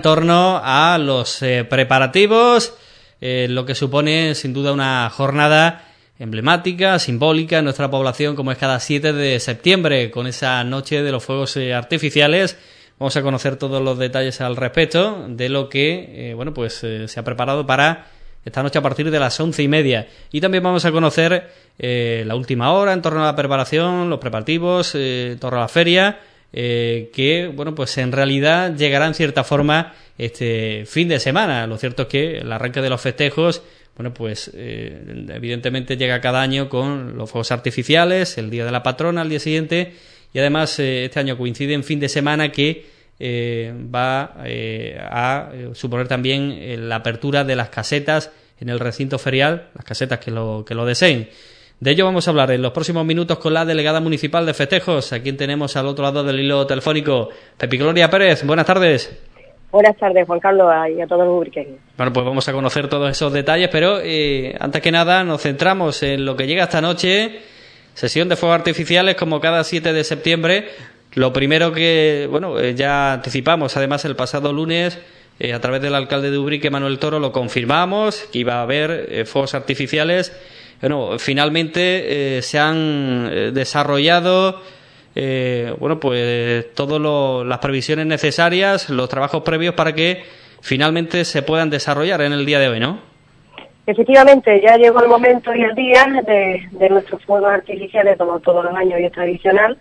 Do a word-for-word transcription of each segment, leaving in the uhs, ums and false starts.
torno a los eh, preparativos, eh, lo que supone sin duda una jornada emblemática, simbólica en nuestra población, como es cada siete de septiembre, con esa noche de los fuegos eh, artificiales. Vamos a conocer todos los detalles al respecto de lo que eh, bueno pues eh, se ha preparado para esta noche a partir de las once y media. Y también vamos a conocer eh, la última hora en torno a la preparación, los preparativos, eh, en torno a la feria, eh, que bueno pues en realidad llegará en cierta forma este fin de semana. Lo cierto es que el arranque de los festejos, bueno pues eh, evidentemente llega cada año con los fuegos artificiales, el día de la patrona al día siguiente, y además eh, este año coincide en fin de semana que eh, va eh, a suponer también eh, la apertura de las casetas en el recinto ferial, las casetas que lo, que lo deseen. De ello vamos a hablar en los próximos minutos con la delegada municipal de festejos, a quien tenemos al otro lado del hilo telefónico, Pepi Gloria Pérez. Buenas tardes. Buenas tardes, Juan Carlos, y a todos los ubriqueños. Bueno, pues vamos a conocer todos esos detalles, pero eh, antes que nada nos centramos en lo que llega esta noche. Sesión de fuegos artificiales como cada siete de septiembre. Lo primero que, bueno, eh, ya anticipamos, además el pasado lunes, eh, a través del alcalde de Ubrique, Manuel Toro, lo confirmamos, que iba a haber eh, fuegos artificiales. Bueno, finalmente eh, se han eh, desarrollado, eh, bueno, pues todas las previsiones necesarias, los trabajos previos para que finalmente se puedan desarrollar en el día de hoy, ¿no? Efectivamente, ya llegó el momento y el día de, de nuestros fuegos artificiales, como todos los años y es tradicional,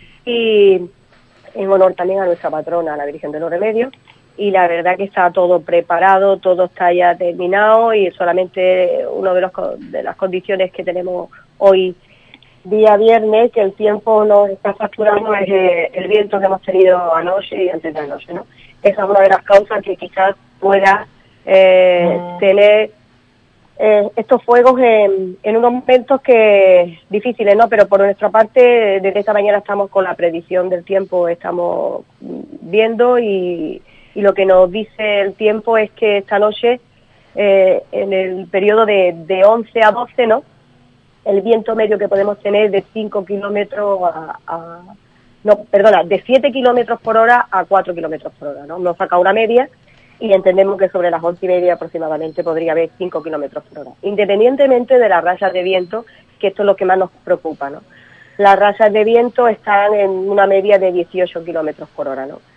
y en honor también a nuestra patrona, la Virgen de los Remedios, y la verdad que está todo preparado, todo está ya terminado, y solamente una de, los, de las condiciones que tenemos hoy, día viernes, que el tiempo nos está facturando, es eh, el viento que hemos tenido anoche y antes de anoche, ¿no? Esa es una de las causas que quizás pueda eh, mm. tener Eh, estos fuegos en, en unos momentos que difíciles, ¿no? Pero por nuestra parte, desde esta mañana estamos con la predicción del tiempo, estamos viendo y, y lo que nos dice el tiempo es que esta noche, eh, en el periodo de, de once a doce, ¿no? El viento medio que podemos tener de cinco kilómetros a, a... No, perdona, de siete kilómetros por hora a cuatro kilómetros por hora, ¿no? Nos saca una media y entendemos que sobre las once y media aproximadamente podría haber cinco kilómetros por hora, independientemente de las rachas de viento, que esto es lo que más nos preocupa, ¿no? Las rachas de viento están en una media de dieciocho kilómetros por hora, ¿no?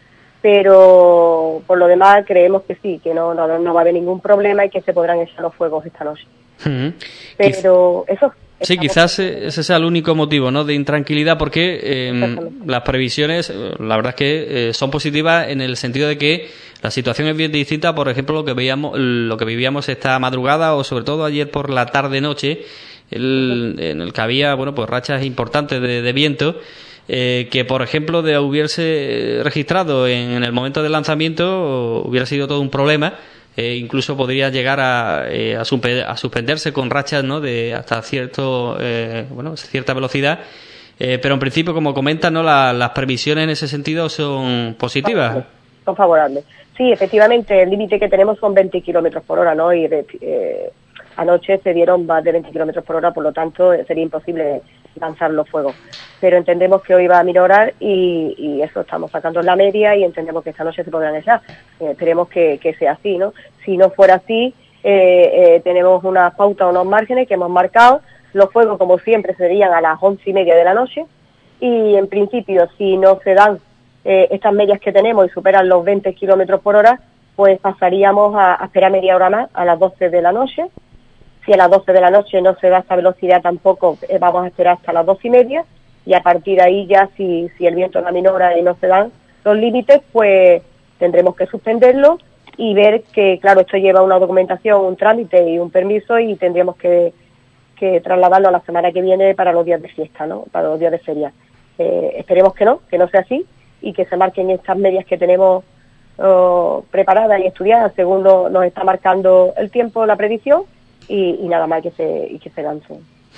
Pero por lo demás creemos que sí, que no, no, no va a haber ningún problema y que se podrán echar los fuegos esta noche. Uh-huh. Pero eso... Sí, quizás ese sea el único motivo, ¿no?, de intranquilidad, porque eh, las previsiones, la verdad es que eh, son positivas en el sentido de que la situación es bien distinta, por ejemplo, lo que veíamos, lo que vivíamos esta madrugada o sobre todo ayer por la tarde-noche, el, en el que había, bueno, pues rachas importantes de, de viento, eh, que por ejemplo de hubiese registrado en, en el momento del lanzamiento hubiera sido todo un problema. Eh, incluso podría llegar a, eh, a, suspe- a suspenderse con rachas, ¿no?, de hasta cierto eh, bueno cierta velocidad, eh, pero en principio, como comentan, ¿no?, la, las previsiones en ese sentido son positivas. Son favorables. Sí, efectivamente, el límite que tenemos son veinte kilómetros por hora, ¿no? Y eh, anoche se dieron más de veinte kilómetros por hora, por lo tanto sería imposible lanzar los fuegos. Pero entendemos que hoy va a minorar y, y eso, estamos sacando la media y entendemos que esta noche se podrán echar. Eh, esperemos que, que sea así, ¿no? Si no fuera así, eh, eh, tenemos unas pautas, unos márgenes que hemos marcado. Los fuegos, como siempre, serían a las once y media de la noche y, en principio, si no se dan eh, estas medias que tenemos y superan los veinte kilómetros por hora, pues pasaríamos a, a esperar media hora más, a las doce de la noche. Si a las doce de la noche no se da esta velocidad tampoco, eh, vamos a esperar hasta las doce y media, y a partir de ahí ya, si, si el viento no aminora y no se dan los límites, pues tendremos que suspenderlo y ver que, claro, esto lleva una documentación, un trámite y un permiso, y tendríamos que, que trasladarlo a la semana que viene para los días de fiesta, ¿no?, para los días de feria. Eh, esperemos que no, que no sea así, y que se marquen estas medias que tenemos oh, preparadas y estudiadas según lo, nos está marcando el tiempo, la predicción, y, y nada más que se, y que se lancen.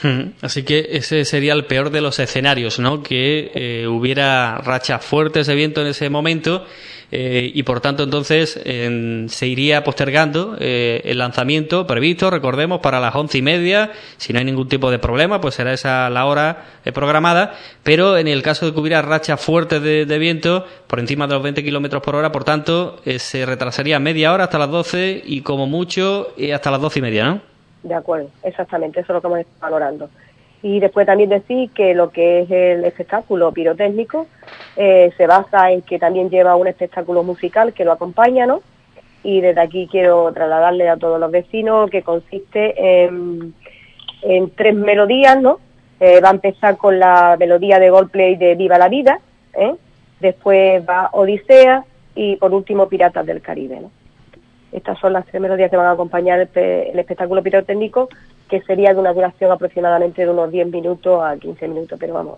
Así que ese sería el peor de los escenarios, ¿no? Que eh, hubiera rachas fuertes de viento en ese momento eh, y por tanto entonces eh, se iría postergando eh, el lanzamiento previsto, recordemos, para las once y media. Si no hay ningún tipo de problema, pues será esa la hora eh, programada, pero en el caso de que hubiera rachas fuertes de, de viento por encima de los veinte kilómetros por hora, por tanto eh, se retrasaría media hora hasta las doce y como mucho eh, hasta las doce y media, ¿no? De acuerdo, exactamente, eso es lo que hemos estado valorando. Y después también decir que lo que es el espectáculo pirotécnico eh, se basa en que también lleva un espectáculo musical que lo acompaña, ¿no? Y desde aquí quiero trasladarle a todos los vecinos que consiste en, en tres melodías, ¿no? Eh, va a empezar con la melodía de Goldplay de Viva la Vida, ¿eh? Después va Odisea y por último Piratas del Caribe, ¿no? Estas son las tres melodías que van a acompañar el, el espectáculo pirotécnico, que sería de una duración aproximadamente de unos diez minutos a quince minutos, pero vamos,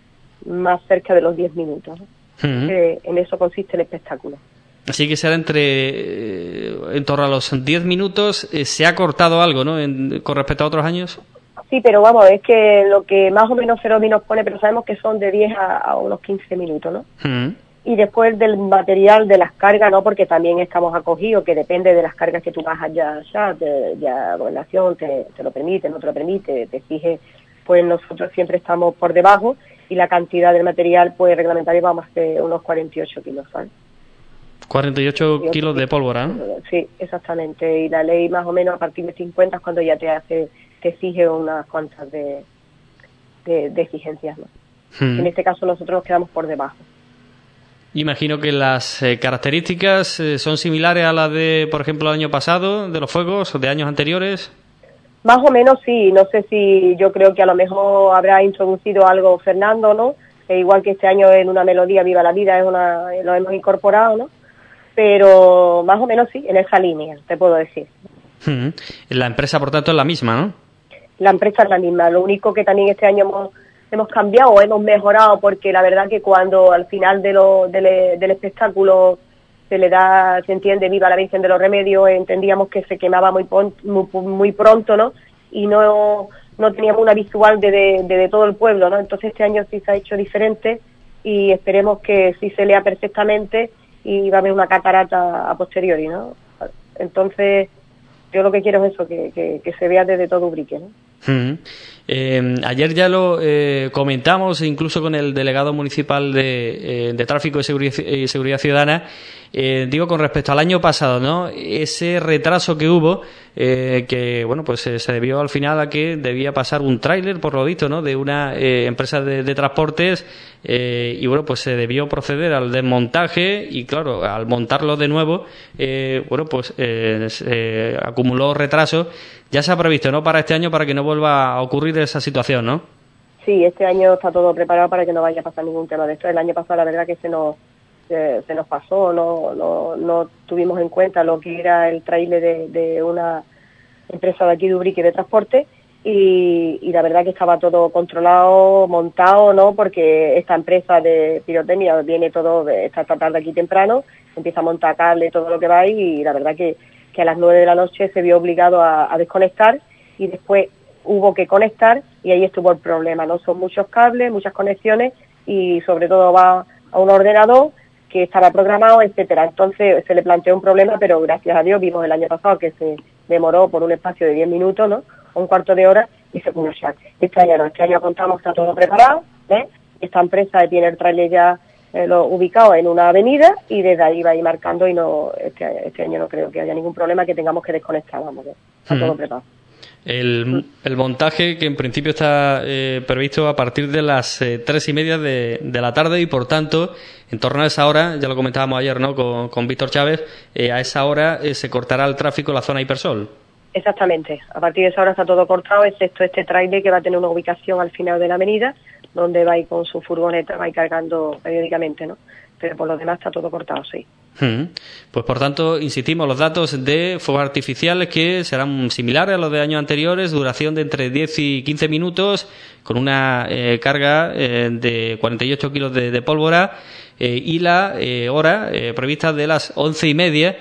más cerca de los diez minutos, ¿no? Uh-huh. eh, en eso consiste el espectáculo. Así que será entre eh, en torno a los diez minutos. Eh, ¿Se ha cortado algo, no, en, con respecto a otros años? Sí, pero vamos, es que lo que más o menos Feromi nos pone, pero sabemos que son de diez a, a unos quince minutos, ¿no? Uh-huh. Y después del material de las cargas, ¿no? Porque también estamos acogidos, que depende de las cargas que tú vas allá, allá te, ya la gobernación te, te lo permite, no te lo permite, te exige, pues nosotros siempre estamos por debajo y la cantidad del material, pues reglamentario vamos a hacer unos cuarenta y ocho kilos, ¿sabes? cuarenta y ocho kilos de pólvora, ¿no? Sí, exactamente, y la ley más o menos a partir de cincuenta es cuando ya te hace, te exige unas cuantas de, de, de exigencias, ¿no? Hmm. En este caso nosotros nos quedamos por debajo. Imagino que las eh, características eh, son similares a las de, por ejemplo, el año pasado, de los fuegos, o de años anteriores. Más o menos sí, no sé si yo creo que a lo mejor habrá introducido algo Fernando, ¿no? E igual que este año en una melodía Viva la Vida es una, lo hemos incorporado, ¿no? Pero más o menos sí, en esa línea, te puedo decir. Hmm. La empresa, por tanto, es la misma, ¿no? La empresa es la misma, lo único que también este año hemos... hemos cambiado o hemos mejorado, porque la verdad que cuando al final de lo, del, del espectáculo se le da, se entiende Viva la Virgen de los Remedios, entendíamos que se quemaba muy, muy, muy pronto, ¿no? Y no, no teníamos una visual de, de, de, de todo el pueblo, ¿no? Entonces este año sí se ha hecho diferente y esperemos que sí se lea perfectamente y va a haber una catarata a posteriori, ¿no? Entonces yo lo que quiero es eso, que, que, que se vea desde todo Ubrique, ¿no? Uh-huh. Eh, ayer ya lo eh, comentamos, incluso con el delegado municipal de, eh, de Tráfico y Seguridad, y Seguridad Ciudadana. Eh, digo, con respecto al año pasado, ¿no? Ese retraso que hubo, eh, que bueno, pues eh, se debió al final a que debía pasar un tráiler, por lo visto, ¿no? De una eh, empresa de, de transportes, eh, y bueno, pues se debió proceder al desmontaje y claro, al montarlo de nuevo, eh, bueno, pues eh, se acumuló retraso. Ya se ha previsto, ¿no? Para este año, para que no vuelva a ocurrir esa situación, ¿no? Sí, este año está todo preparado para que no vaya a pasar ningún tema de esto. El año pasado, la verdad que se nos se, se nos pasó, no, no no tuvimos en cuenta lo que era el tráiler de, de una empresa de aquí de Ubrique de transporte y, y la verdad que estaba todo controlado, montado, ¿no? Porque esta empresa de pirotecnia viene todo, esta tarde aquí temprano, empieza a montar cable, todo lo que va ahí y la verdad que que a las nueve de la noche se vio obligado a, a desconectar y después hubo que conectar y ahí estuvo el problema, ¿no? Son muchos cables, muchas conexiones y sobre todo va a un ordenador que estaba programado, etcétera. Entonces se le planteó un problema, pero gracias a Dios vimos el año pasado que se demoró por un espacio de diez minutos, ¿no? Un cuarto de hora y se pudo echar. Este año no, este año contamos, está todo preparado, ¿eh? Esta empresa tiene el trailer ya Eh, lo ubicado en una avenida y desde ahí va a ir marcando y no este, este año no creo que haya ningún problema que tengamos que desconectar, vamos, está hmm. todo preparado. El, el montaje que en principio está eh, previsto a partir de las eh, tres y media de, de la tarde y por tanto en torno a esa hora, ya lo comentábamos ayer, ¿no? Con, con Víctor Chávez, eh, a esa hora eh, se cortará el tráfico en la zona Hipersol. Exactamente, a partir de esa hora está todo cortado, excepto este tráiler que va a tener una ubicación al final de la avenida, donde va a ir con su furgoneta, va a ir cargando periódicamente, ¿no? Pero por lo demás está todo cortado, sí. Hmm. Pues por tanto, insistimos, los datos de fuegos artificiales que serán similares a los de años anteriores, duración de entre diez y quince minutos, con una eh, carga eh, de cuarenta y ocho kilos de, de pólvora eh, y la eh, hora eh, prevista de las once y media.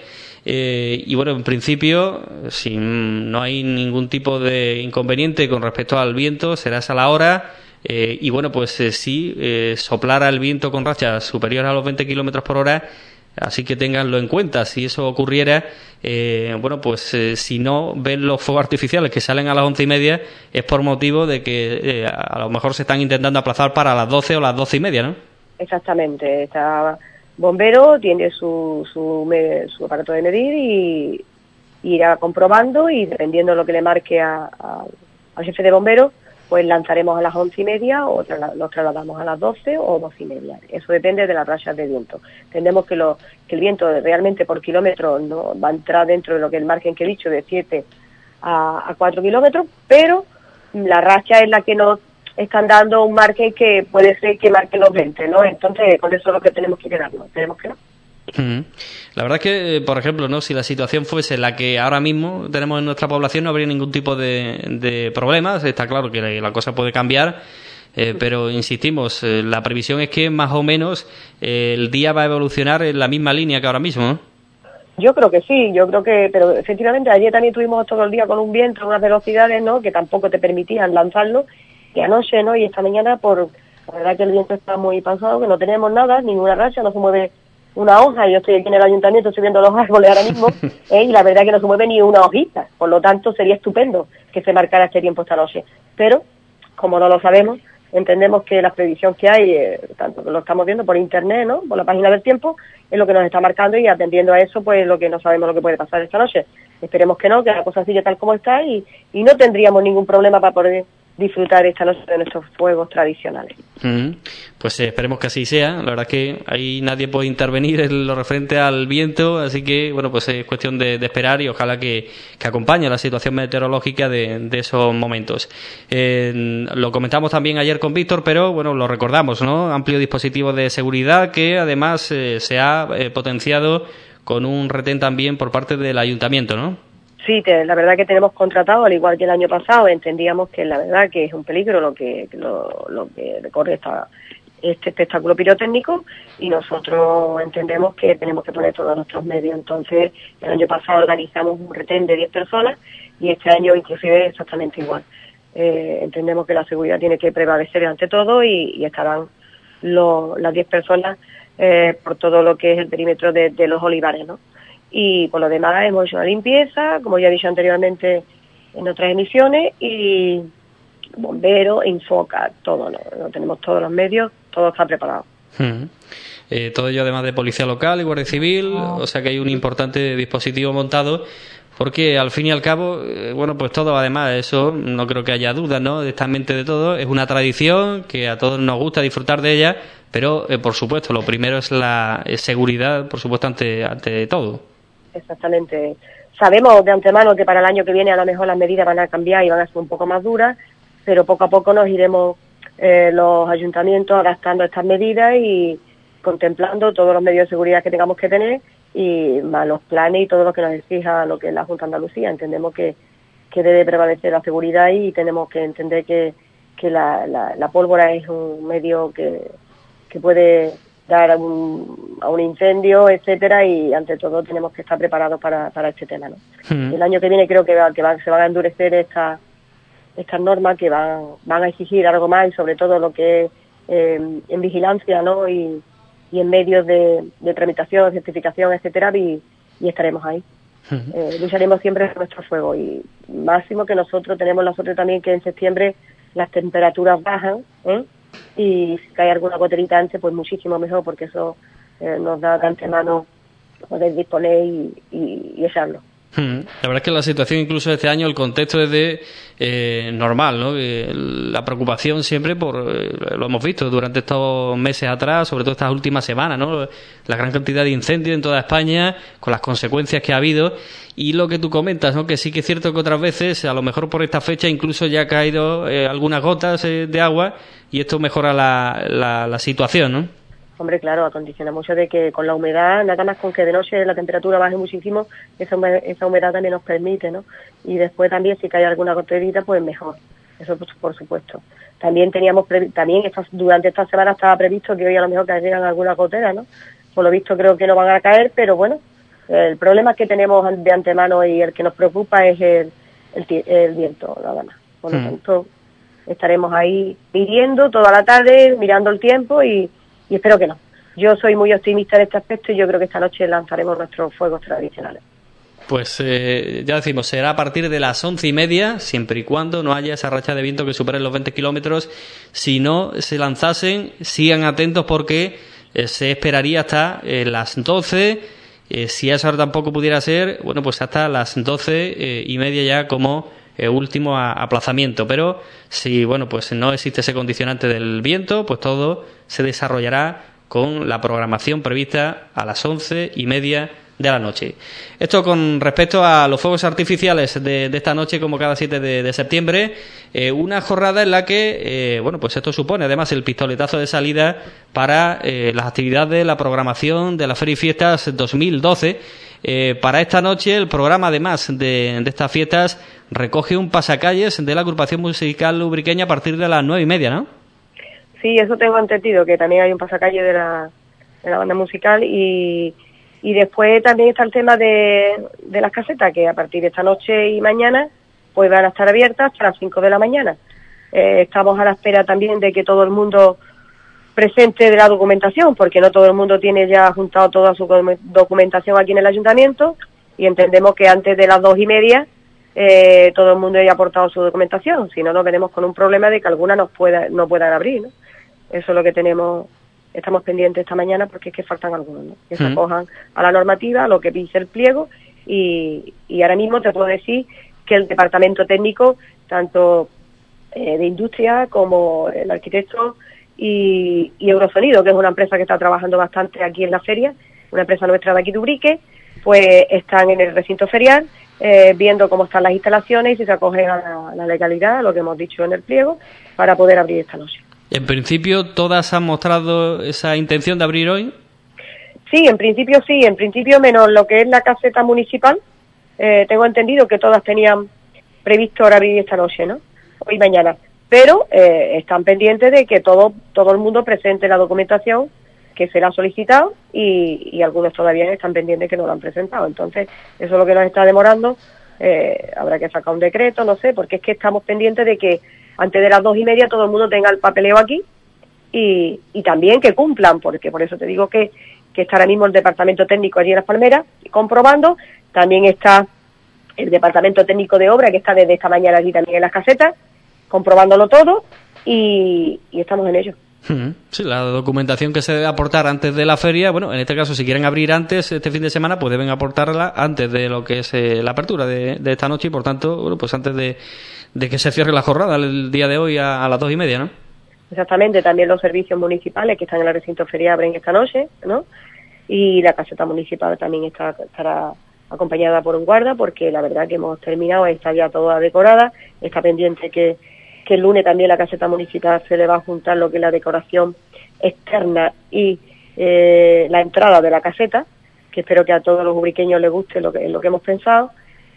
Eh, y bueno, en principio, si no hay ningún tipo de inconveniente con respecto al viento, será esa la hora. Eh, y bueno, pues eh, si eh, soplara el viento con rachas superiores a los veinte kilómetros por hora, así que ténganlo en cuenta. Si eso ocurriera, eh, bueno, pues eh, si no ven los fuegos artificiales que salen a las once y media, es por motivo de que eh, a lo mejor se están intentando aplazar para las doce o las doce y media, ¿no? Exactamente, está bombero, tiene su, su, me, su aparato de medir y, y irá comprobando, y dependiendo de lo que le marque a, a, al jefe de bomberos, pues lanzaremos a las once y media o tra los trasladamos a las doce o doce y media. Eso depende de las rachas de viento. Entendemos que, lo, que el viento realmente por kilómetro no va a entrar dentro de lo que el margen que he dicho, de siete a, a cuatro kilómetros, pero la racha es la que nos están dando un margen que puede ser que marque los veinte, ¿no? Entonces, con eso es lo que tenemos que quedarnos. Tenemos que no. La verdad es que, por ejemplo, no, si la situación fuese la que ahora mismo tenemos en nuestra población, no habría ningún tipo de, de problemas. Está claro que la, la cosa puede cambiar, eh, pero insistimos, eh, la previsión es que más o menos eh, el día va a evolucionar en la misma línea que ahora mismo, ¿no? Yo creo que sí, yo creo que, pero efectivamente ayer también tuvimos todo el día con un viento, unas velocidades, ¿no?, que tampoco te permitían lanzarlo, y anoche, ¿no?, y esta mañana, por la verdad que el viento está muy pasado, que no tenemos nada, ninguna racha, no se mueve una hoja. Yo estoy aquí en el ayuntamiento, estoy viendo los árboles ahora mismo, ¿eh? Y la verdad que no se mueve ni una hojita, por lo tanto sería estupendo que se marcara este tiempo esta noche, pero como no lo sabemos, entendemos que la previsión que hay, eh, tanto que lo estamos viendo por internet, ¿no?, por la página del tiempo, es lo que nos está marcando, y atendiendo a eso, pues lo que no sabemos lo que puede pasar esta noche. Esperemos que no, que la cosa siga tal como está, y, y no tendríamos ningún problema para poder disfrutar esta noche de nuestros fuegos tradicionales. Mm, pues eh, esperemos que así sea. La verdad es que ahí nadie puede intervenir en lo referente al viento, así que bueno, pues es cuestión de, de esperar, y ojalá que, que acompañe la situación meteorológica de, de esos momentos. Eh, lo comentamos también ayer con Víctor, pero bueno, lo recordamos, ¿no? Amplio dispositivo de seguridad que además eh, se ha eh, potenciado con un retén también por parte del ayuntamiento, ¿no? Sí, te, la verdad que tenemos contratado, al igual que el año pasado, entendíamos que la verdad que es un peligro lo que lo, lo que recorre esta, este espectáculo pirotécnico, y nosotros entendemos que tenemos que poner todos nuestros medios. Entonces, el año pasado organizamos un retén de diez personas, y este año inclusive exactamente igual. Eh, entendemos que la seguridad tiene que prevalecer ante todo, y, y estarán lo, las diez personas eh, por todo lo que es el perímetro de, de los olivares, ¿no? Y por lo demás hemos hecho una limpieza, como ya he dicho anteriormente en otras emisiones, y bomberos, Infoca, todo, ¿no? No tenemos todos los medios, todo está preparado. Hmm. Eh, todo ello además de policía local y guardia civil, oh. O sea que hay un importante dispositivo montado, porque al fin y al cabo, eh, bueno, pues todo, además, eso no creo que haya duda, ¿no?, de esta mente de todo, es una tradición que a todos nos gusta disfrutar de ella, pero eh, por supuesto lo primero es la eh, seguridad, por supuesto, ante, ante todo. Exactamente. Sabemos de antemano que para el año que viene a lo mejor las medidas van a cambiar y van a ser un poco más duras, pero poco a poco nos iremos eh, los ayuntamientos adaptando estas medidas y contemplando todos los medios de seguridad que tengamos que tener, y más los planes y todo lo que nos exija lo que es la Junta de Andalucía. Entendemos que, que debe prevalecer la seguridad, y tenemos que entender que, que la, la, la pólvora es un medio que, que puede dar a un, a un incendio, etcétera, y ante todo tenemos que estar preparados para, para este tema, ¿no? Mm. El año que viene creo que, va, que va, se van a endurecer estas estas normas, que van, van a exigir algo más, y sobre todo lo que es eh, en vigilancia, ¿no?, y, y en medios de, de tramitación, certificación, etcétera, y, y estaremos ahí. Mm. Eh, lucharemos siempre por nuestro fuego, y máximo que nosotros tenemos la suerte también que en septiembre las temperaturas bajan, ¿eh? Y si cae alguna goterita antes, pues muchísimo mejor, porque eso eh, nos da de antemano poder disponer y, y, y echarlo. La verdad es que la situación, incluso este año, el contexto es de eh, normal, ¿no? Eh, la preocupación siempre por, eh, lo hemos visto durante estos meses atrás, sobre todo estas últimas semanas, ¿no? La gran cantidad de incendios en toda España, con las consecuencias que ha habido, y lo que tú comentas, ¿no?, que sí que es cierto que otras veces, a lo mejor por esta fecha, incluso ya ha caído eh, algunas gotas eh, de agua, y esto mejora la, la, la situación, ¿no? Hombre, claro, acondiciona mucho de que con la humedad, nada más con que de noche la temperatura baje muchísimo, esa humedad, esa humedad también nos permite, ¿no? Y después también, si cae alguna goterita, pues mejor, eso por, por supuesto. También teníamos, previ- también esta, durante esta semana estaba previsto que hoy a lo mejor caerían algunas goteras, ¿no? Por lo visto creo que no van a caer, pero bueno, El problema que tenemos de antemano y el que nos preocupa es el, el, el viento, nada más. Por lo tanto, estaremos ahí midiendo toda la tarde, mirando el tiempo y, y espero que no. Yo soy muy optimista en este aspecto y yo creo que esta noche lanzaremos nuestros fuegos tradicionales. Pues eh, ya decimos, será a partir de las once y media, siempre y cuando no haya esa racha de viento que supere los veinte kilómetros. Si no se lanzasen, sigan atentos porque eh, se esperaría hasta eh, las doce. Eh, si eso ahora tampoco pudiera ser, bueno, pues hasta las doce eh, y media ya como eh, último a, aplazamiento. Pero si, bueno, pues no existe ese condicionante del viento, pues todo se desarrollará con la programación prevista a las once y media de la noche. Esto con respecto a los fuegos artificiales de, de esta noche, como cada siete de, de septiembre, eh, una jornada en la que, eh, bueno, pues esto supone además el pistoletazo de salida para eh, las actividades, la programación de la Feria y Fiestas dos mil doce. Eh, para esta noche el programa, además de, de estas fiestas, recoge un pasacalles de la agrupación musical ubriqueña a partir de las nueve y media, ¿no? Sí, eso tengo entendido, que también hay un pasacalle de la, de la banda musical y Y después también está el tema de, de las casetas, que a partir de esta noche y mañana pues van a estar abiertas hasta las cinco de la mañana. Eh, estamos a la espera también de que todo el mundo presente de la documentación, porque no todo el mundo tiene ya juntado toda su documentación aquí en el ayuntamiento y entendemos que antes de las dos y media eh, todo el mundo haya aportado su documentación, si no nos veremos con un problema de que algunas nos pueda, no puedan abrir, ¿no? Eso es lo que tenemos. Estamos pendientes esta mañana porque es que faltan algunos, ¿no? Que se acojan a la normativa, a lo que dice el pliego y, y ahora mismo te puedo decir que el departamento técnico, tanto eh, de industria como el arquitecto y, y Eurosonido, que es una empresa que está trabajando bastante aquí en la feria, una empresa nuestra de aquí de Ubrique, pues están en el recinto ferial eh, viendo cómo están las instalaciones y si se acogen a la, a la legalidad, a lo que hemos dicho en el pliego, para poder abrir esta noche. En principio, ¿todas han mostrado esa intención de abrir hoy? Sí, en principio sí, en principio menos lo que es la caseta municipal. Eh, tengo entendido que todas tenían previsto abrir esta noche, ¿no? Hoy y mañana. Pero eh, están pendientes de que todo todo el mundo presente la documentación que se la ha solicitado y, y algunos todavía están pendientes que no lo han presentado. Entonces, eso es lo que nos está demorando. Eh, habrá que sacar un decreto, no sé, porque es que estamos pendientes de que antes de las dos y media todo el mundo tenga el papeleo aquí y, y también que cumplan, porque por eso te digo que, que está ahora mismo el departamento técnico allí en Las Palmeras comprobando, también está el departamento técnico de obra que está desde esta mañana allí también en las casetas, comprobándolo todo y, y estamos en ello. Sí, la documentación que se debe aportar antes de la feria, bueno, en este caso si quieren abrir antes este fin de semana, pues deben aportarla antes de lo que es eh, la apertura de, de esta noche y por tanto, bueno, pues antes de, de que se cierre la jornada el día de hoy a, a las dos y media, ¿no? Exactamente, también los servicios municipales que están en el recinto ferial abren esta noche, ¿no? Y la caseta municipal también está, estará acompañada por un guarda porque la verdad que hemos terminado, está ya toda decorada, está pendiente que que el lunes también la caseta municipal se le va a juntar lo que es la decoración externa y eh, la entrada de la caseta, que espero que a todos los ubriqueños les guste lo que, lo que hemos pensado.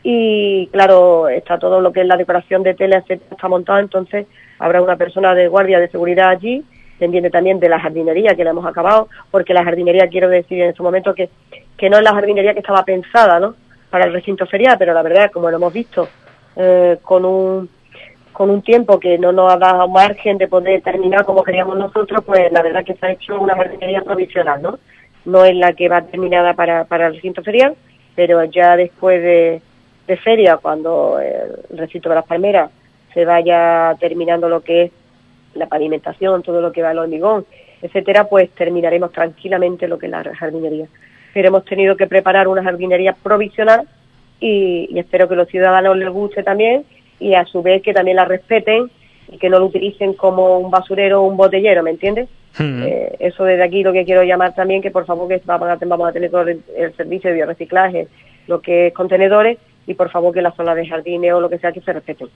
Y claro, está todo lo que es la decoración de tele, está montado, entonces habrá una persona de guardia de seguridad allí, pendiente también de la jardinería que la hemos acabado, porque la jardinería, quiero decir en este momento que, que no es la jardinería que estaba pensada, ¿no?, para el recinto ferial, pero la verdad, como lo hemos visto, eh, con un con un tiempo que no nos ha dado margen de poder terminar como queríamos nosotros, pues la verdad que se ha hecho una jardinería provisional, ¿no? No es la que va terminada para, para el recinto ferial, pero ya después de, de feria, cuando el recinto de Las Palmeras se vaya terminando lo que es la pavimentación, todo lo que va al hormigón, etcétera, pues terminaremos tranquilamente lo que es la jardinería. Pero hemos tenido que preparar una jardinería provisional y, y espero que los ciudadanos les guste también, y a su vez que también la respeten y que no lo utilicen como un basurero o un botellero, ¿me entiendes? Mm. Eh, eso desde aquí lo que quiero llamar también, que por favor que vamos a, vamos a tener todo el, el servicio de biorreciclaje, lo que es contenedores, y por favor que las zonas de jardines o lo que sea que se respeten.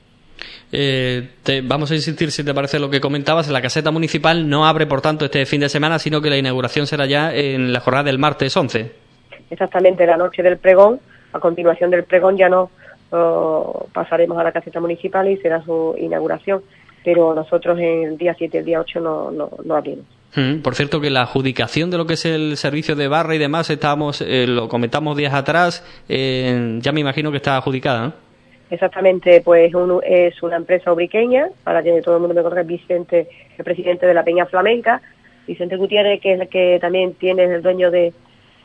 Eh, te, vamos a insistir, si te parece lo que comentabas, la caseta municipal no abre por tanto este fin de semana, sino que la inauguración será ya en la jornada del martes once. Exactamente, la noche del pregón, a continuación del pregón ya no pasaremos a la caseta municipal y será su inauguración, pero nosotros en el día siete y el día ocho no, no, no abrimos. Mm, por cierto, que la adjudicación de lo que es el servicio de barra y demás, estábamos, eh, lo comentamos días atrás, eh, ya me imagino que está adjudicada, ¿no? Exactamente, pues un, es una empresa ubriqueña, para que todo el mundo me conozca, Vicente, el presidente de la Peña Flamenca, Vicente Gutiérrez, que es el que también tiene, es el dueño de,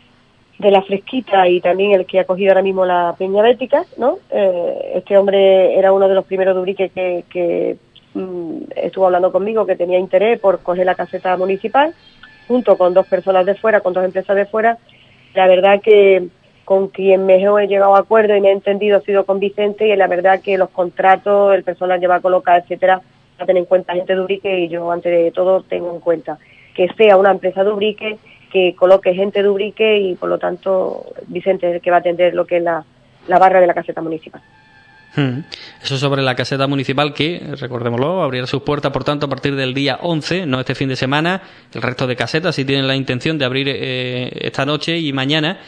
de la Fresquita y también el que ha cogido ahora mismo la Peña Bética, ¿no? Eh, este hombre era uno de los primeros de Ubrique que, que mm, estuvo hablando conmigo, que tenía interés por coger la caseta municipal, junto con dos personas de fuera, con dos empresas de fuera. La verdad que con quien mejor he llegado a acuerdo y me he entendido ha sido con Vicente, y la verdad que los contratos, el personal que va a colocar, etcétera, va a tener en cuenta gente de Ubrique, y yo ante de todo tengo en cuenta que sea una empresa de Ubrique, que coloque gente de Ubrique, y por lo tanto Vicente es el que va a atender lo que es la, la barra de la caseta municipal. Hmm. Eso sobre la caseta municipal que, recordémoslo, abrirá sus puertas, por tanto, a partir del día once, no este fin de semana. El resto de casetas, si tienen la intención de abrir eh, esta noche y mañana.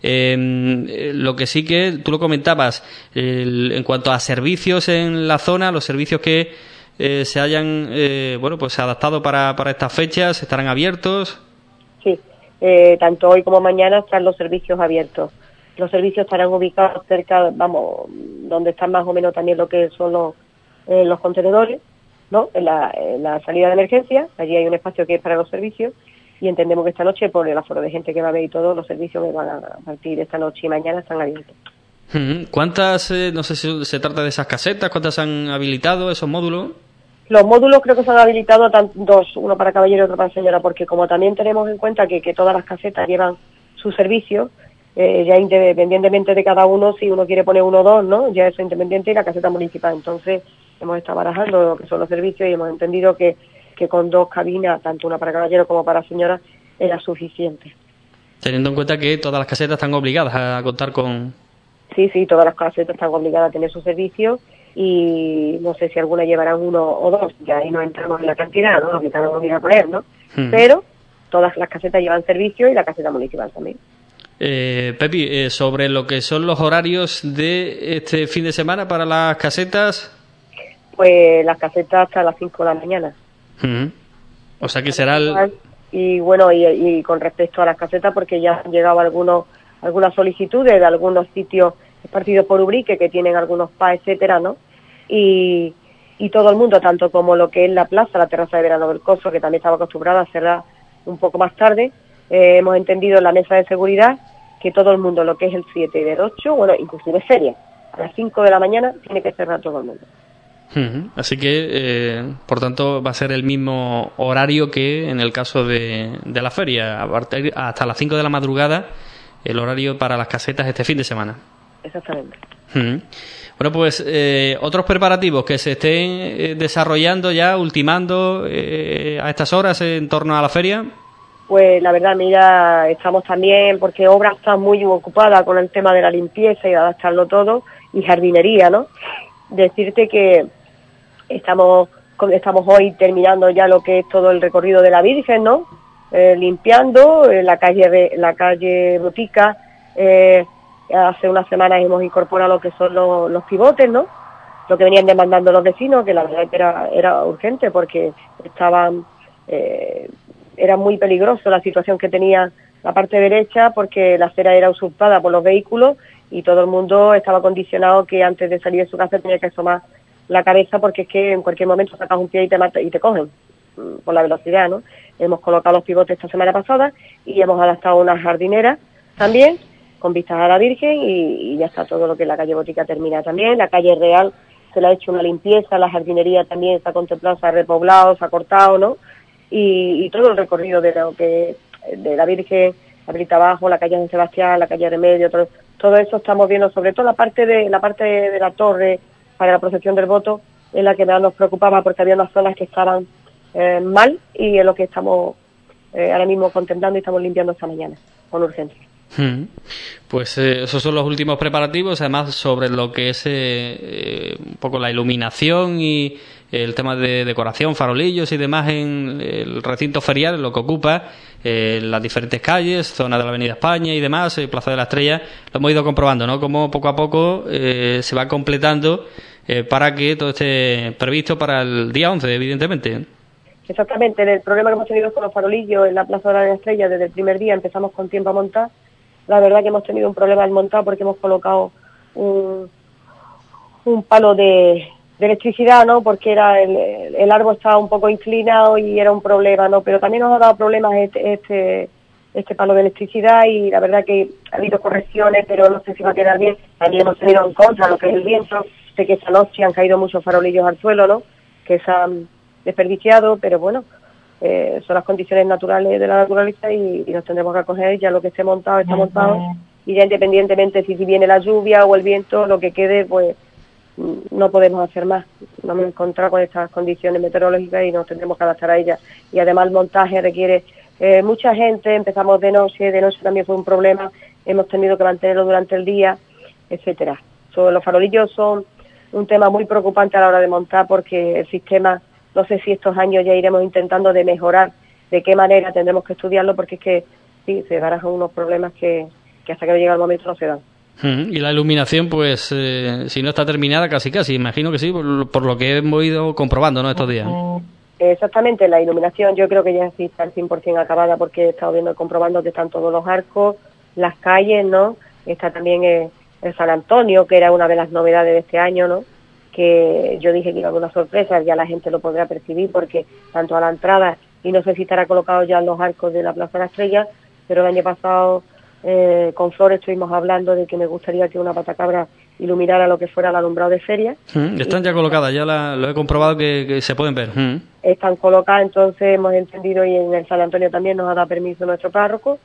Eh, lo que sí que tú lo comentabas, el, en cuanto a servicios en la zona, los servicios que eh, se hayan eh, bueno pues adaptado para, para estas fechas, ¿estarán abiertos? Sí, eh, tanto hoy como mañana están los servicios abiertos. Los servicios estarán ubicados cerca, vamos, donde están más o menos también lo que son los, eh, los contenedores, ¿no? En la, en la salida de emergencia, allí hay un espacio que es para los servicios, y entendemos que esta noche, por el aforo de gente que va a ver y todo, los servicios que van a partir esta noche y mañana están abiertos. ¿Cuántas, eh, no sé si se trata de esas casetas, cuántas han habilitado esos módulos? Los módulos creo que se han habilitado tan, dos, uno para caballero y otro para señora, porque como también tenemos en cuenta que, que todas las casetas llevan su servicio, eh, ya independientemente de cada uno, si uno quiere poner uno o dos, ¿no? Ya eso independiente, y la caseta municipal. Entonces hemos estado barajando lo que son los servicios y hemos entendido que, que con dos cabinas, tanto una para caballero como para señora, era suficiente. Teniendo en cuenta que todas las casetas están obligadas a contar con... Sí, sí, todas las casetas están obligadas a tener su servicio, y no sé si algunas llevarán uno o dos, ya ahí no entramos en la cantidad, ¿no? Lo que cada uno quiera poner, ¿no? Hmm. Pero todas las casetas llevan servicio, y la caseta municipal también. Eh, Pepi, eh, sobre lo que son los horarios de este fin de semana para las casetas. Pues las casetas hasta las cinco de la mañana. Hmm. O sea que será el... Y bueno, y, y con respecto a las casetas, porque ya han llegado algunos algunas solicitudes de algunos sitios partidos por Ubrique que tienen algunos P A, etcétera, ¿no? Y, y todo el mundo, tanto como lo que es la plaza, la terraza de verano del Coso, que también estaba acostumbrada a cerrar un poco más tarde, eh, hemos entendido en la mesa de seguridad que todo el mundo, lo que es el siete y el ocho, bueno, inclusive feria, a las cinco de la mañana tiene que cerrar todo el mundo. Uh-huh. Así que, eh, por tanto, va a ser el mismo horario que en el caso de, de la feria, a partir, hasta las cinco de la madrugada, el horario para las casetas este fin de semana. Exactamente. Uh-huh. Bueno, pues eh, otros preparativos que se estén eh, desarrollando ya, ultimando eh, a estas horas en torno a la feria. Pues la verdad, mira, estamos también, porque obra está muy ocupada con el tema de la limpieza y de adaptarlo todo, y jardinería, ¿no? Decirte que estamos estamos hoy terminando ya lo que es todo el recorrido de la Virgen, ¿no? Eh, limpiando eh, la calle la calle Botica. Eh, hace unas semanas hemos incorporado lo que son los, los pivotes, ¿no? Lo que venían demandando los vecinos, que la verdad que era era urgente, porque estaban eh, era muy peligroso la situación que tenía la parte derecha, porque la acera era usurpada por los vehículos, y todo el mundo estaba condicionado que antes de salir de su casa tenía que asomar la cabeza, porque es que en cualquier momento sacas un pie y te mata, y te cogen por la velocidad, ¿no? Hemos colocado los pivotes esta semana pasada y hemos adaptado unas jardineras también con vistas a la Virgen, y, y ya está todo lo que es la calle Botica termina también. La calle Real se le ha hecho una limpieza, la jardinería también se ha contemplado, se ha repoblado, se ha cortado, ¿no? Y, y todo el recorrido de lo que de la Virgen, la Brita Abajo, la calle San Sebastián, la calle Remedio, todo, todo eso estamos viendo, sobre todo la parte de la parte de la torre para la procesión del voto, es la que más nos preocupaba, porque había unas zonas que estaban eh, mal, y es lo que estamos eh, ahora mismo contemplando y estamos limpiando esta mañana con urgencia. Hmm. Pues eh, esos son los últimos preparativos, además sobre lo que es eh, eh, un poco la iluminación y el tema de decoración, farolillos y demás en el recinto ferial, lo que ocupa eh, las diferentes calles, zona de la Avenida España y demás, eh, Plaza de la Estrella. Lo hemos ido comprobando, ¿no? Como poco a poco eh, se va completando eh, para que todo esté previsto para el día once, evidentemente. Exactamente, el problema que hemos tenido con los farolillos en la Plaza de la Estrella desde el primer día, empezamos con tiempo a montar. La verdad que hemos tenido un problema al montar porque hemos colocado un, un palo de, de electricidad, ¿no? Porque era el, el árbol estaba un poco inclinado y era un problema, ¿no? Pero también nos ha dado problemas este, este, este palo de electricidad y la verdad que ha habido correcciones, pero no sé si va a quedar bien. También hemos tenido en contra lo que es el viento. Sé que esta noche han caído muchos farolillos al suelo, ¿no? Que se han desperdiciado, pero bueno, eh, son las condiciones naturales de la naturaleza y, y nos tendremos que acoger, ya lo que esté montado está montado, y ya independientemente si, si viene la lluvia o el viento, lo que quede, pues no podemos hacer más. Nos hemos encontrado con estas condiciones meteorológicas y nos tendremos que adaptar a ellas. Y además el montaje requiere eh, mucha gente, empezamos de noche, de noche también fue un problema, hemos tenido que mantenerlo durante el día, etcétera. So, los farolillos son un tema muy preocupante a la hora de montar porque el sistema, no sé si estos años ya iremos intentando de mejorar, de qué manera tendremos que estudiarlo, porque es que sí, se barajan unos problemas que, que hasta que no llega el momento no se dan. Y la iluminación, pues, eh, si no está terminada, casi casi, imagino que sí, por, por lo que hemos ido comprobando, ¿no?, estos días. Exactamente, la iluminación yo creo que ya sí está al cien por ciento acabada, porque he estado viendo, comprobando que están todos los arcos, las calles, ¿no? Está también el, el San Antonio, que era una de las novedades de este año, ¿no?, que yo dije que iba a haber una sorpresa, ya la gente lo podrá percibir, porque tanto a la entrada, y no sé si estará colocado ya en los arcos de la Plaza de la Estrella, pero el año pasado eh, con Flores estuvimos hablando de que me gustaría que una patacabra iluminara lo que fuera el alumbrado de feria. Mm, están ya colocadas, ya la, lo he comprobado que, que se pueden ver. Mm. Están colocadas, entonces hemos entendido, y en el San Antonio también nos ha dado permiso nuestro párroco,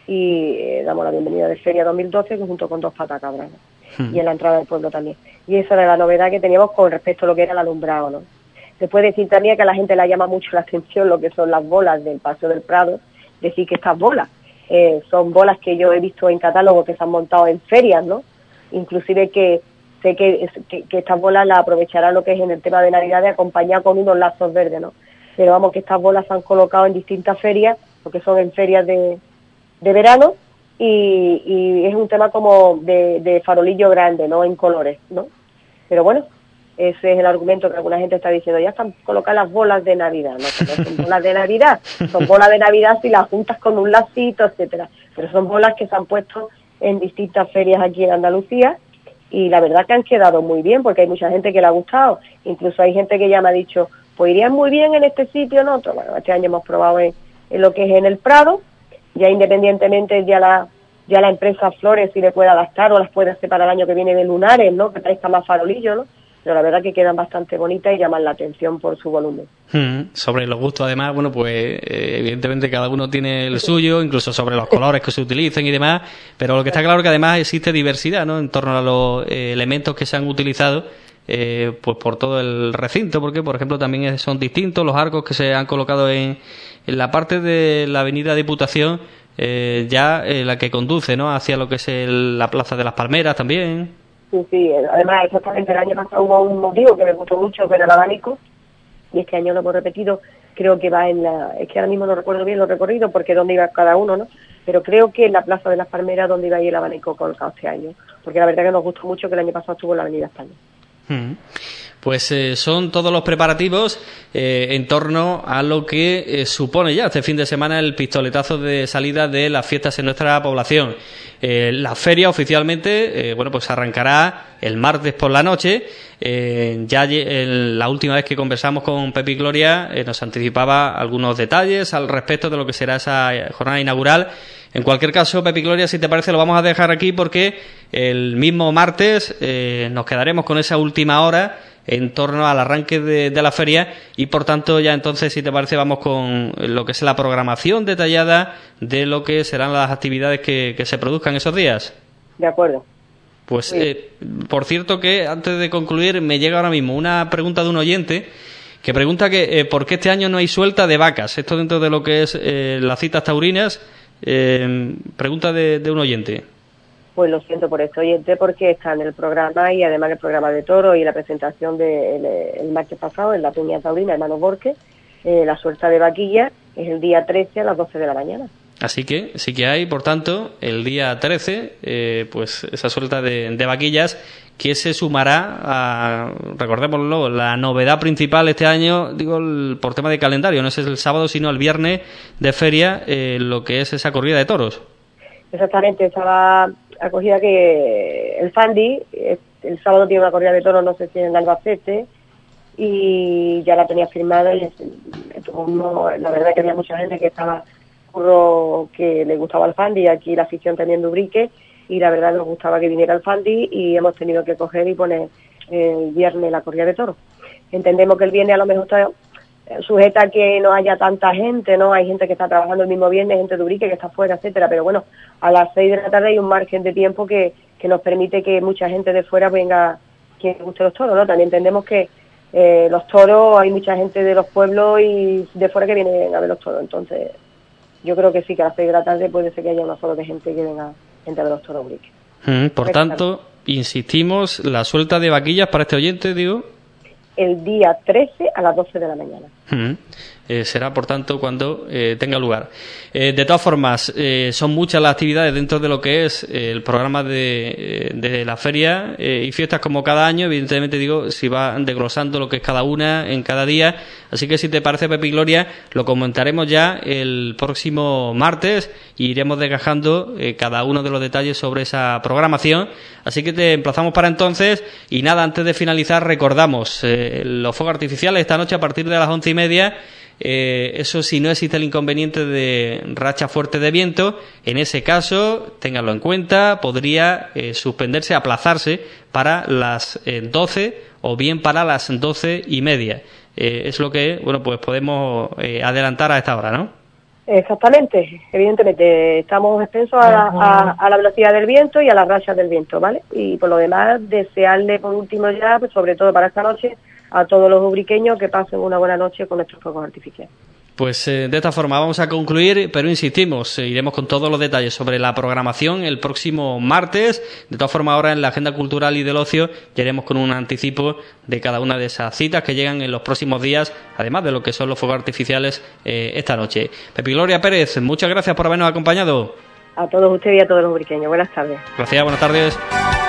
y eh, damos la bienvenida de Feria dos mil doce junto con dos patacabras, ¿no? Mm. Y en la entrada del pueblo también. Y esa era la novedad que teníamos con respecto a lo que era el alumbrado, ¿no? Se puede decir también que a la gente le llama mucho la atención lo que son las bolas del Paseo del Prado, decir que estas bolas eh, son bolas que yo he visto en catálogos que se han montado en ferias, ¿no? Inclusive que sé que, que, que estas bolas las aprovecharán lo que es en el tema de Navidad, de acompañar con unos lazos verdes, ¿no? Pero vamos, que estas bolas se han colocado en distintas ferias, porque son en ferias de, de verano, y, y es un tema como de, de farolillo grande, ¿no?, en colores, ¿no? Pero bueno, ese es el argumento que alguna gente está diciendo, ya están colocadas las bolas de Navidad, ¿no? Pero son bolas de Navidad, son bolas de Navidad si las juntas con un lacito, etcétera. Pero son bolas que se han puesto en distintas ferias aquí en Andalucía, y la verdad que han quedado muy bien, porque hay mucha gente que le ha gustado. Incluso hay gente que ya me ha dicho, pues irían muy bien en este sitio, en otro. Bueno, este año hemos probado en, en lo que es en el Prado, ya independientemente ya la ya la empresa Flores si le puede adaptar o las puede hacer para el año que viene de lunares, ¿no?, que traiga más farolillos, ¿no? Pero la verdad que quedan bastante bonitas y llaman la atención por su volumen. Hmm, sobre los gustos, además, bueno, pues eh, evidentemente cada uno tiene el suyo, incluso sobre los colores que se utilicen y demás, pero lo que está claro es que además existe diversidad, ¿no?, en torno a los eh, elementos que se han utilizado eh, pues por todo el recinto, porque por ejemplo también son distintos los arcos que se han colocado en, en la parte de la avenida Diputación, eh, ya eh, la que conduce, ¿no?, hacia lo que es el, la Plaza de las Palmeras también. Sí, sí, además exactamente el año pasado hubo un motivo que me gustó mucho, que era el abanico, y este año lo hemos repetido, creo que va en la, es que ahora mismo no recuerdo bien los recorridos porque dónde iba cada uno, ¿no?, pero creo que en la Plaza de las Palmeras donde iba a ir el abanico colocado este año, porque la verdad que nos gustó mucho que el año pasado estuvo en la Avenida España. Hmm. Pues eh, son todos los preparativos eh, en torno a lo que eh, supone ya este fin de semana el pistoletazo de salida de las fiestas en nuestra población. Eh, la feria oficialmente, eh, bueno, pues arrancará el martes por la noche. Eh, ya el, la última vez que conversamos con Pepe y Gloria eh, nos anticipaba algunos detalles al respecto de lo que será esa jornada inaugural. En cualquier caso, Pepe y Gloria, si te parece, lo vamos a dejar aquí porque el mismo martes eh, nos quedaremos con esa última hora en torno al arranque de, de la feria y por tanto ya entonces, si te parece, vamos con lo que es la programación detallada de lo que serán las actividades que, que se produzcan esos días. De acuerdo. Pues sí. eh, por cierto que antes de concluir me llega ahora mismo una pregunta de un oyente que pregunta que eh, por qué este año no hay suelta de vacas, esto dentro de lo que es eh, las citas taurinas. Eh, pregunta de, de un oyente. Pues lo siento por este oyente porque está en el programa, y además el programa de toro y la presentación del de el martes pasado en la Peña Taurina Hermanos Borges, eh, la suelta de vaquilla es el día trece a las doce de la mañana. Así que sí que hay, por tanto, el día trece, eh, pues esa suelta de, de vaquillas que se sumará a, recordémoslo, la novedad principal este año, digo, el, por tema de calendario, no es el sábado, sino el viernes de feria, eh, lo que es esa corrida de toros. Exactamente, estaba acogida que el Fandi, el sábado tiene una corrida de toros, no sé si en Albacete, y ya la tenía firmada, y uno, la verdad que había mucha gente que estaba curro que le gustaba el Fandi, y aquí la afición también de Ubrique, y la verdad nos gustaba que viniera el Fandi, y hemos tenido que coger y poner el viernes la corrida de toros. Entendemos que el viernes a lo mejor está sujeta a que no haya tanta gente, ¿no? Hay gente que está trabajando el mismo viernes, gente de Ubrique que está fuera, etcétera, pero bueno, a las seis de la tarde hay un margen de tiempo que, que nos permite que mucha gente de fuera venga, que le guste los toros, ¿no? También entendemos que eh, los toros, hay mucha gente de los pueblos y de fuera que vienen a ver los toros, entonces yo creo que sí, que a las seis de la tarde puede ser que haya una sola de gente que venga gente de los toros Ubrique. Mm, por tanto, insistimos, la suelta de vaquillas para este oyente, digo, el día trece a las doce de la mañana. Mm. Eh, será, por tanto, cuando eh, tenga lugar. Eh, de todas formas, eh, son muchas las actividades dentro de lo que es eh, el programa de, de la feria eh, y fiestas como cada año. Evidentemente, digo, si va desglosando lo que es cada una en cada día. Así que, si te parece, Pepe y Gloria, lo comentaremos ya el próximo martes y iremos desgajando eh, cada uno de los detalles sobre esa programación. Así que te emplazamos para entonces. Y nada, antes de finalizar, recordamos eh, los fuegos artificiales esta noche a partir de las once y media. Eh, eso si no existe el inconveniente de racha fuerte de viento, en ese caso, ténganlo en cuenta, podría eh, suspenderse, aplazarse para las eh, doce o bien para las doce y media. Eh, es lo que, bueno, pues podemos eh, adelantar a esta hora, ¿no? Exactamente, evidentemente estamos expensos a la, a, a la velocidad del viento y a las rachas del viento, ¿vale? Y por lo demás, desearle por último ya, pues sobre todo para esta noche, a todos los ubriqueños que pasen una buena noche con nuestros fuegos artificiales. Pues eh, de esta forma vamos a concluir, pero insistimos, eh, iremos con todos los detalles sobre la programación el próximo martes. De todas formas, ahora en la agenda cultural y del ocio ya iremos con un anticipo de cada una de esas citas que llegan en los próximos días, además de lo que son los fuegos artificiales eh, esta noche. Pepe Gloria Pérez, muchas gracias por habernos acompañado. A todos ustedes y a todos los ubriqueños. Buenas tardes. Gracias, buenas tardes.